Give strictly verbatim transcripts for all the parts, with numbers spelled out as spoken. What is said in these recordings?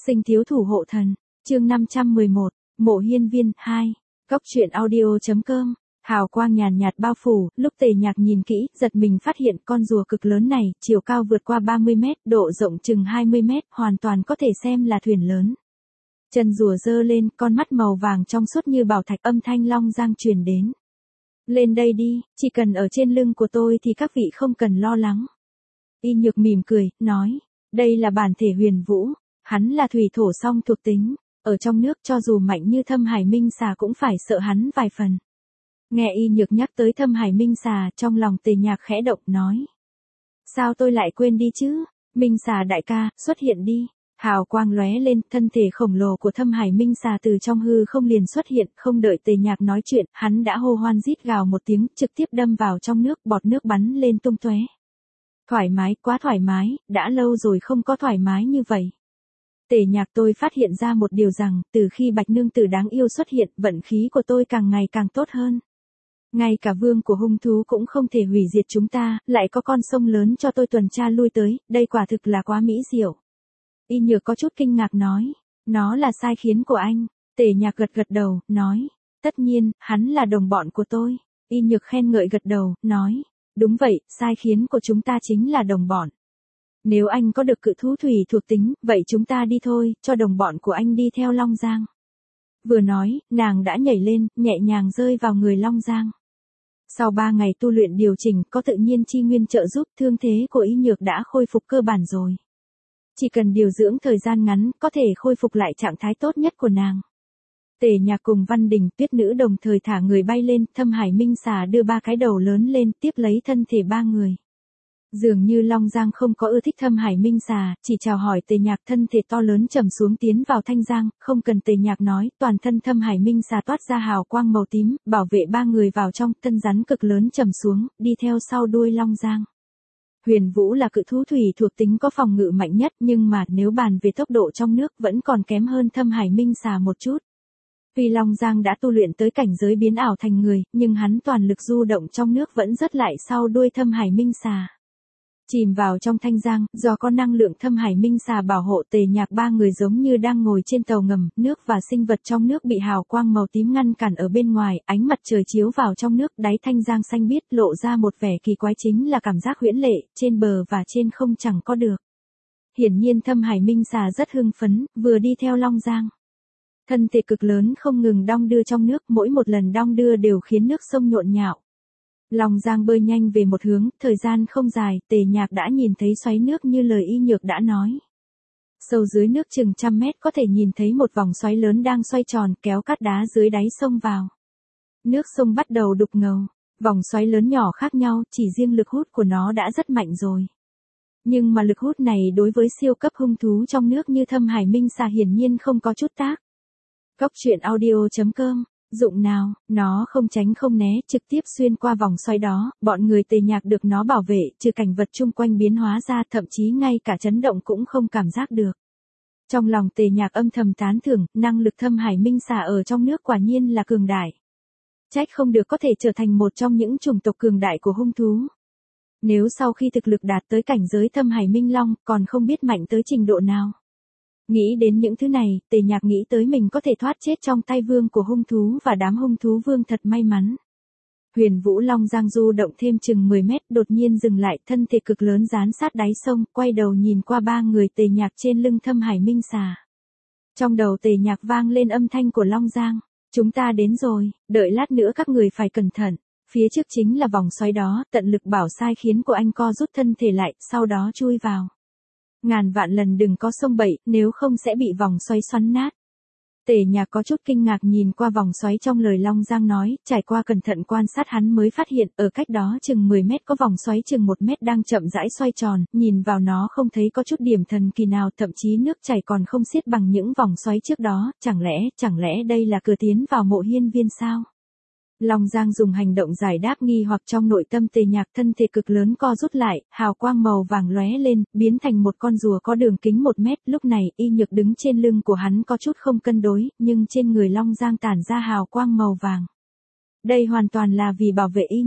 Sinh thiếu thủ hộ thần, chương năm trăm mười một, Mộ Hiên Viên, hai, Góc truyện audio.com, hào quang nhàn nhạt bao phủ, lúc Tề Nhạc nhìn kỹ, giật mình phát hiện con rùa cực lớn này, chiều cao vượt qua ba mươi mét, độ rộng chừng hai mươi mét, hoàn toàn có thể xem là thuyền lớn. Chân rùa giơ lên, con mắt màu vàng trong suốt như bảo thạch, âm thanh long giang truyền đến. Lên đây đi, chỉ cần ở trên lưng của tôi thì các vị không cần lo lắng. Y Nhược mỉm cười, nói, đây là bản thể Huyền Vũ, hắn là thủy thổ song thuộc tính, ở trong nước cho dù mạnh như Thâm Hải Minh Xà cũng phải sợ hắn vài phần. Nghe Y Nhược nhắc tới Thâm Hải Minh Xà, trong lòng Tề Nhạc khẽ động, nói. Sao tôi lại quên đi chứ, Minh Xà đại ca, xuất hiện đi. Hào quang lóe lên, thân thể khổng lồ của Thâm Hải Minh Xà từ trong hư không liền xuất hiện, không đợi Tề Nhạc nói chuyện, hắn đã hô hoan rít gào một tiếng, trực tiếp đâm vào trong nước, bọt nước bắn lên tung tóe. Thoải mái, quá thoải mái, đã lâu rồi không có thoải mái như vậy. Tề Nhạc, tôi phát hiện ra một điều rằng, từ khi Bạch Nương Tử đáng yêu xuất hiện, vận khí của tôi càng ngày càng tốt hơn. Ngay cả vương của hung thú cũng không thể hủy diệt chúng ta, lại có con sông lớn cho tôi tuần tra lui tới, đây quả thực là quá mỹ diệu. Y Nhược có chút kinh ngạc nói, nó là sai khiến của anh. Tề Nhạc gật gật đầu, nói, tất nhiên, hắn là đồng bọn của tôi. Y Nhược khen ngợi gật đầu, nói, đúng vậy, sai khiến của chúng ta chính là đồng bọn. Nếu anh có được cự thú thủy thuộc tính, vậy chúng ta đi thôi, cho đồng bọn của anh đi theo Long Giang. Vừa nói, nàng đã nhảy lên, nhẹ nhàng rơi vào người Long Giang. Sau ba ngày tu luyện điều chỉnh, có tự nhiên chi nguyên trợ giúp, thương thế của Y Nhược đã khôi phục cơ bản rồi. Chỉ cần điều dưỡng thời gian ngắn, có thể khôi phục lại trạng thái tốt nhất của nàng. Tề Nhạc cùng Văn Đình, Tuyết Nữ đồng thời thả người bay lên, Thâm Hải Minh Xà đưa ba cái đầu lớn lên, tiếp lấy thân thể ba người. Dường như Long Giang không có ưa thích Thâm Hải Minh Xà, chỉ chào hỏi Tề Nhạc, thân thể to lớn trầm xuống tiến vào thanh giang, không cần Tề Nhạc nói, toàn thân Thâm Hải Minh Xà toát ra hào quang màu tím, bảo vệ ba người vào trong, thân rắn cực lớn trầm xuống, đi theo sau đuôi Long Giang. Huyền Vũ là cự thú thủy thuộc tính có phòng ngự mạnh nhất, nhưng mà nếu bàn về tốc độ trong nước vẫn còn kém hơn Thâm Hải Minh Xà một chút. Tuy Long Giang đã tu luyện tới cảnh giới biến ảo thành người, nhưng hắn toàn lực du động trong nước vẫn rất lại sau đuôi Thâm Hải Minh Xà. Chìm vào trong thanh giang, do có năng lượng Thâm Hải Minh Xà bảo hộ, Tề Nhạc ba người giống như đang ngồi trên tàu ngầm, nước và sinh vật trong nước bị hào quang màu tím ngăn cản ở bên ngoài, ánh mặt trời chiếu vào trong nước, đáy thanh giang xanh biếc lộ ra một vẻ kỳ quái, chính là cảm giác huyễn lệ, trên bờ và trên không chẳng có được. Hiển nhiên Thâm Hải Minh Xà rất hưng phấn, vừa đi theo Long Giang. Thân thể cực lớn không ngừng đong đưa trong nước, mỗi một lần đong đưa đều khiến nước sông nhộn nhạo. Long Giang bơi nhanh về một hướng, thời gian không dài, Tề Nhạc đã nhìn thấy xoáy nước như lời Y Nhược đã nói. Sâu dưới nước chừng trăm mét có thể nhìn thấy một vòng xoáy lớn đang xoay tròn, kéo cát đá dưới đáy sông vào. Nước sông bắt đầu đục ngầu, vòng xoáy lớn nhỏ khác nhau, chỉ riêng lực hút của nó đã rất mạnh rồi. Nhưng mà lực hút này đối với siêu cấp hung thú trong nước như Thâm Hải Minh Xà hiển nhiên không có chút tác. Góc truyện audio.com, dụng nào, nó không tránh không né, trực tiếp xuyên qua vòng xoáy đó, bọn người Tề Nhạc được nó bảo vệ, trừ cảnh vật chung quanh biến hóa ra, thậm chí ngay cả chấn động cũng không cảm giác được. Trong lòng Tề Nhạc âm thầm tán thưởng, năng lực Thâm Hải Minh Xà ở trong nước quả nhiên là cường đại. Trách không được có thể trở thành một trong những chủng tộc cường đại của hung thú. Nếu sau khi thực lực đạt tới cảnh giới Thâm Hải Minh Long, còn không biết mạnh tới trình độ nào. Nghĩ đến những thứ này, Tề Nhạc nghĩ tới mình có thể thoát chết trong tay vương của hung thú và đám hung thú vương thật may mắn. Huyền Vũ Long Giang du động thêm chừng mười mét, đột nhiên dừng lại, thân thể cực lớn dán sát đáy sông, quay đầu nhìn qua ba người Tề Nhạc trên lưng Thâm Hải Minh Xà. Trong đầu Tề Nhạc vang lên âm thanh của Long Giang, chúng ta đến rồi, đợi lát nữa các người phải cẩn thận, phía trước chính là vòng xoáy đó, tận lực bảo sai khiến của anh co rút thân thể lại, sau đó chui vào. Ngàn vạn lần đừng có xông bậy, nếu không sẽ bị vòng xoáy xoắn nát. Tề Nhạc có chút kinh ngạc nhìn qua vòng xoáy trong lời Long Giang nói, trải qua cẩn thận quan sát hắn mới phát hiện, ở cách đó chừng mười mét có vòng xoáy chừng một mét đang chậm rãi xoay tròn, nhìn vào nó không thấy có chút điểm thần kỳ nào, thậm chí nước chảy còn không xiết bằng những vòng xoáy trước đó, chẳng lẽ, chẳng lẽ đây là cửa tiến vào Mộ Hiên Viên sao? Long Giang dùng hành động giải đáp nghi hoặc trong nội tâm Tề Nhạc, thân thể cực lớn co rút lại, hào quang màu vàng lóe lên, biến thành một con rùa có đường kính một mét, lúc này Y Nhược đứng trên lưng của hắn có chút không cân đối, nhưng trên người Long Giang tản ra hào quang màu vàng. Đây hoàn toàn là vì bảo vệ Y Nhược.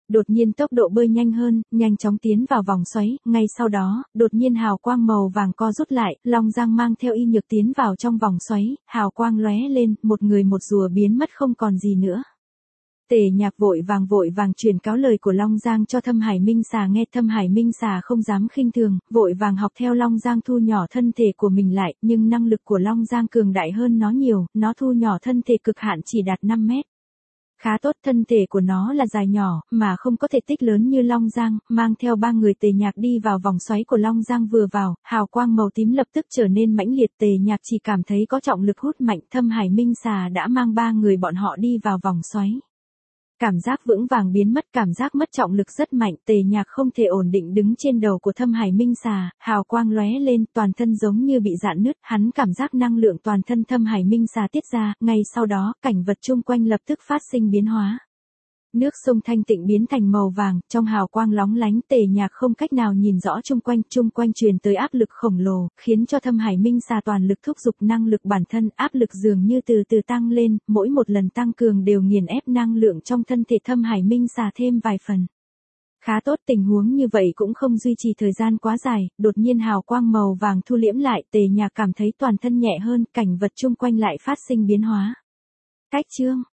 Đột nhiên tốc độ bơi nhanh hơn, nhanh chóng tiến vào vòng xoáy, ngay sau đó, đột nhiên hào quang màu vàng co rút lại, Long Giang mang theo Y Nhược tiến vào trong vòng xoáy, hào quang lóe lên, một người một rùa biến mất không còn gì nữa. Tề Nhạc vội vàng vội vàng truyền cáo lời của Long Giang cho Thâm Hải Minh Xà nghe. Thâm Hải Minh Xà không dám khinh thường, vội vàng học theo Long Giang thu nhỏ thân thể của mình lại, nhưng năng lực của Long Giang cường đại hơn nó nhiều, nó thu nhỏ thân thể cực hạn chỉ đạt năm mét. Khá tốt, thân thể của nó là dài nhỏ, mà không có thể tích lớn như Long Giang, mang theo ba người Tề Nhạc đi vào vòng xoáy của Long Giang vừa vào, hào quang màu tím lập tức trở nên mãnh liệt. Tề Nhạc chỉ cảm thấy có trọng lực hút mạnh, Thâm Hải Minh Xà đã mang ba người bọn họ đi vào vòng xoáy. Cảm giác vững vàng biến mất, cảm giác mất trọng lực rất mạnh, Tề Nhạc không thể ổn định đứng trên đầu của Thâm Hải Minh Xà, hào quang lóe lên, toàn thân giống như bị rạn nứt, hắn cảm giác năng lượng toàn thân Thâm Hải Minh Xà tiết ra, ngay sau đó, cảnh vật chung quanh lập tức phát sinh biến hóa. Nước sông thanh tịnh biến thành màu vàng, trong hào quang lóng lánh, Tề Nhạc không cách nào nhìn rõ chung quanh, chung quanh truyền tới áp lực khổng lồ, khiến cho Thâm Hải Minh Xà toàn lực thúc giục năng lực bản thân, áp lực dường như từ từ tăng lên, mỗi một lần tăng cường đều nghiền ép năng lượng trong thân thể Thâm Hải Minh Xà thêm vài phần. Khá tốt, tình huống như vậy cũng không duy trì thời gian quá dài, đột nhiên hào quang màu vàng thu liễm lại, Tề Nhạc cảm thấy toàn thân nhẹ hơn, cảnh vật chung quanh lại phát sinh biến hóa. Cách chương